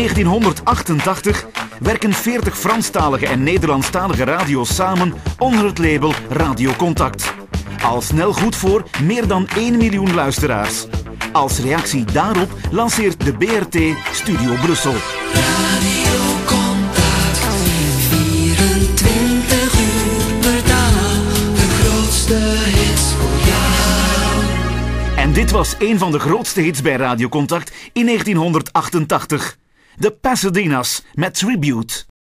1988 werken 40 Franstalige en Nederlandstalige radio's samen onder het label Radio Contact. Al snel goed voor meer dan 1 miljoen luisteraars. Als reactie daarop lanceert de BRT Studio Brussel. Radio Contact, 24 uur per dag, de grootste hits voor jou. En dit was een van de grootste hits bij Radio Contact in 1988. De Pasadena's met Tribute.